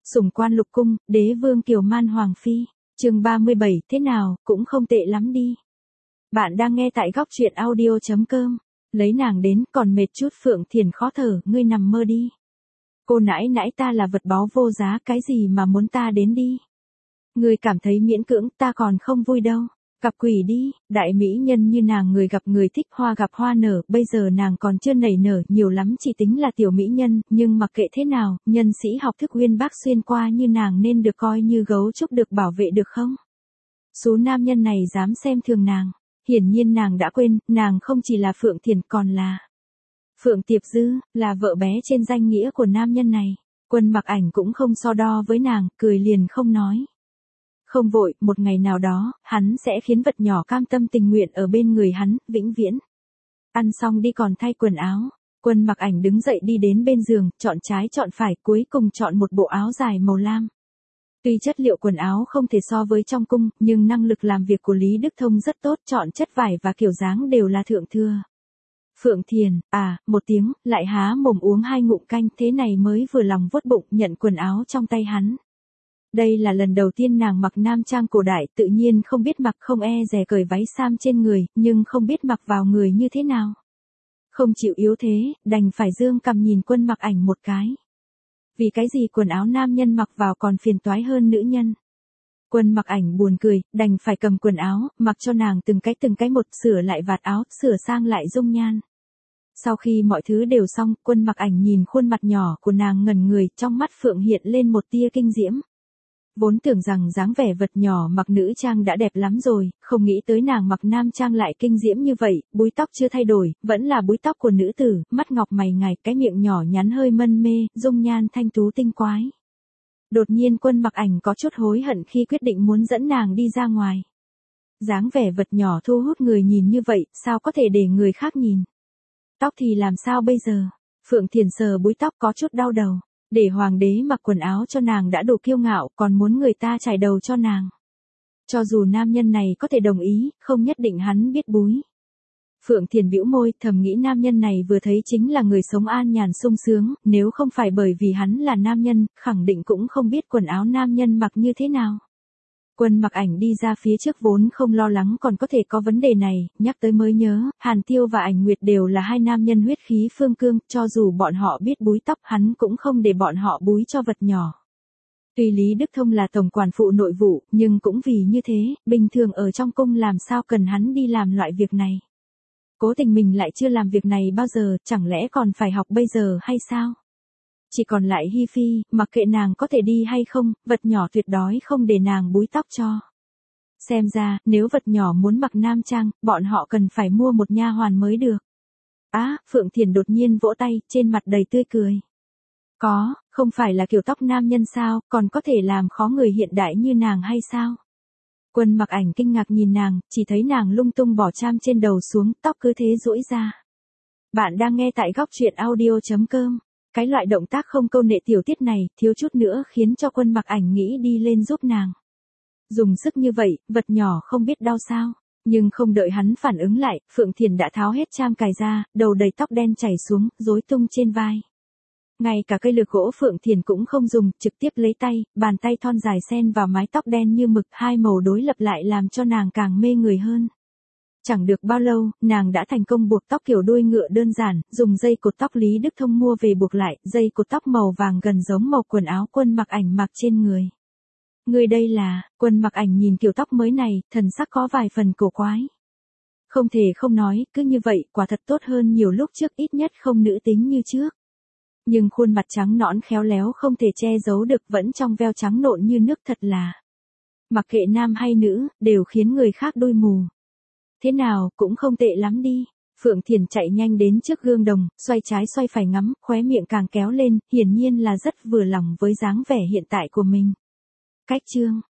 Sủng quan lục cung, đế vương kiều man hoàng phi. Chương 37, thế nào, cũng không tệ lắm đi. Bạn đang nghe tại góc truyện audio.com. Lấy nàng đến, còn mệt chút Phượng Thiền khó thở, ngươi nằm mơ đi. Cô nãi nãi ta là vật báu vô giá, cái gì mà muốn ta đến đi. Ngươi cảm thấy miễn cưỡng, ta còn không vui đâu. Gặp quỷ đi, đại mỹ nhân như nàng người gặp người thích, hoa gặp hoa nở, bây giờ nàng còn chưa nảy nở, nhiều lắm chỉ tính là tiểu mỹ nhân, nhưng mặc kệ thế nào, nhân sĩ học thức uyên bác xuyên qua như nàng nên được coi như gấu trúc được bảo vệ được không? Số nam nhân này dám xem thường nàng, hiển nhiên nàng đã quên, nàng không chỉ là Phượng Thiền còn là Phượng Tiệp Dư, là vợ bé trên danh nghĩa của nam nhân này. Quân Mặc Ảnh cũng không so đo với nàng, cười liền không nói. Không vội, một ngày nào đó, hắn sẽ khiến vật nhỏ cam tâm tình nguyện ở bên người hắn, vĩnh viễn. Ăn xong đi còn thay quần áo. Quân Mặc Ảnh đứng dậy đi đến bên giường, chọn trái chọn phải, cuối cùng chọn một bộ áo dài màu lam. Tuy chất liệu quần áo không thể so với trong cung, nhưng năng lực làm việc của Lý Đức Thông rất tốt, chọn chất vải và kiểu dáng đều là thượng thừa. Phượng Thiền, một tiếng, lại há mồm uống 2 ngụm canh, thế này mới vừa lòng vuốt bụng, nhận quần áo trong tay hắn. Đây là lần đầu tiên nàng mặc nam trang cổ đại, tự nhiên không biết mặc, không e dè cởi váy sam trên người, nhưng không biết mặc vào người như thế nào. Không chịu yếu thế, đành phải dương cằm nhìn Quân Mặc Ảnh một cái. Vì cái gì quần áo nam nhân mặc vào còn phiền toái hơn nữ nhân. Quân Mặc Ảnh buồn cười, đành phải cầm quần áo, mặc cho nàng từng cái một, sửa lại vạt áo, sửa sang lại dung nhan. Sau khi mọi thứ đều xong, Quân Mặc Ảnh nhìn khuôn mặt nhỏ của nàng ngẩn người, trong mắt Phượng hiện lên một tia kinh diễm. Vốn tưởng rằng dáng vẻ vật nhỏ mặc nữ trang đã đẹp lắm rồi, không nghĩ tới nàng mặc nam trang lại kinh diễm như vậy, búi tóc chưa thay đổi, vẫn là búi tóc của nữ tử, mắt ngọc mày ngài, cái miệng nhỏ nhắn hơi mân mê, dung nhan thanh tú tinh quái. Đột nhiên Quân Mặc Ảnh có chút hối hận khi quyết định muốn dẫn nàng đi ra ngoài. Dáng vẻ vật nhỏ thu hút người nhìn như vậy, sao có thể để người khác nhìn. Tóc thì làm sao bây giờ? Phượng Thiền sờ búi tóc có chút đau đầu. Để hoàng đế mặc quần áo cho nàng đã đủ kiêu ngạo, còn muốn người ta chải đầu cho nàng. Cho dù nam nhân này có thể đồng ý, không nhất định hắn biết búi. Phượng Thiền bĩu môi, thầm nghĩ nam nhân này vừa thấy chính là người sống an nhàn sung sướng, nếu không phải bởi vì hắn là nam nhân, khẳng định cũng không biết quần áo nam nhân mặc như thế nào. Quân Mặc Ảnh đi ra phía trước vốn không lo lắng còn có thể có vấn đề này, nhắc tới mới nhớ, Hàn Tiêu và Ảnh Nguyệt đều là 2 nam nhân huyết khí phương cương, cho dù bọn họ biết búi tóc hắn cũng không để bọn họ búi cho vật nhỏ. Tuy Lý Đức Thông là tổng quản phụ nội vụ, nhưng cũng vì như thế, bình thường ở trong cung làm sao cần hắn đi làm loại việc này. Cố tình mình lại chưa làm việc này bao giờ, chẳng lẽ còn phải học bây giờ hay sao? Chỉ còn lại Hi Phi, mặc kệ nàng có thể đi hay không, vật nhỏ tuyệt đối không để nàng búi tóc cho. Xem ra, nếu vật nhỏ muốn mặc nam trang, bọn họ cần phải mua một nha hoàn mới được. Phượng Thiền đột nhiên vỗ tay, trên mặt đầy tươi cười. Có, không phải là kiểu tóc nam nhân sao, còn có thể làm khó người hiện đại như nàng hay sao? Quân Mặc Ảnh kinh ngạc nhìn nàng, chỉ thấy nàng lung tung bỏ cham trên đầu xuống, tóc cứ thế duỗi ra. Bạn đang nghe tại góc truyện audio.com. Cái loại động tác không câu nệ tiểu tiết này, thiếu chút nữa khiến cho Quân Mặc Ảnh nghĩ đi lên giúp nàng. Dùng sức như vậy, vật nhỏ không biết đau sao. Nhưng không đợi hắn phản ứng lại, Phượng Thiền đã tháo hết cham cài ra, đầu đầy tóc đen chảy xuống, rối tung trên vai. Ngay cả cây lược gỗ Phượng Thiền cũng không dùng, trực tiếp lấy tay, bàn tay thon dài xen vào mái tóc đen như mực, 2 màu đối lập lại làm cho nàng càng mê người hơn. Chẳng được bao lâu, nàng đã thành công buộc tóc kiểu đuôi ngựa đơn giản, dùng dây cột tóc Lý Đức Thông mua về buộc lại, dây cột tóc màu vàng gần giống màu quần áo Quân Mặc Ảnh mặc trên người. Người đây là, Quân Mặc Ảnh nhìn kiểu tóc mới này, thần sắc có vài phần cổ quái. Không thể không nói, cứ như vậy, quả thật tốt hơn nhiều lúc trước, ít nhất không nữ tính như trước. Nhưng khuôn mặt trắng nõn khéo léo không thể che giấu được, vẫn trong veo trắng nộn như nước, thật là. Mặc kệ nam hay nữ, đều khiến người khác đôi mù. Thế nào, cũng không tệ lắm đi. Phượng Thiền chạy nhanh đến trước gương đồng, xoay trái xoay phải ngắm, khóe miệng càng kéo lên, hiển nhiên là rất vừa lòng với dáng vẻ hiện tại của mình. Cách chương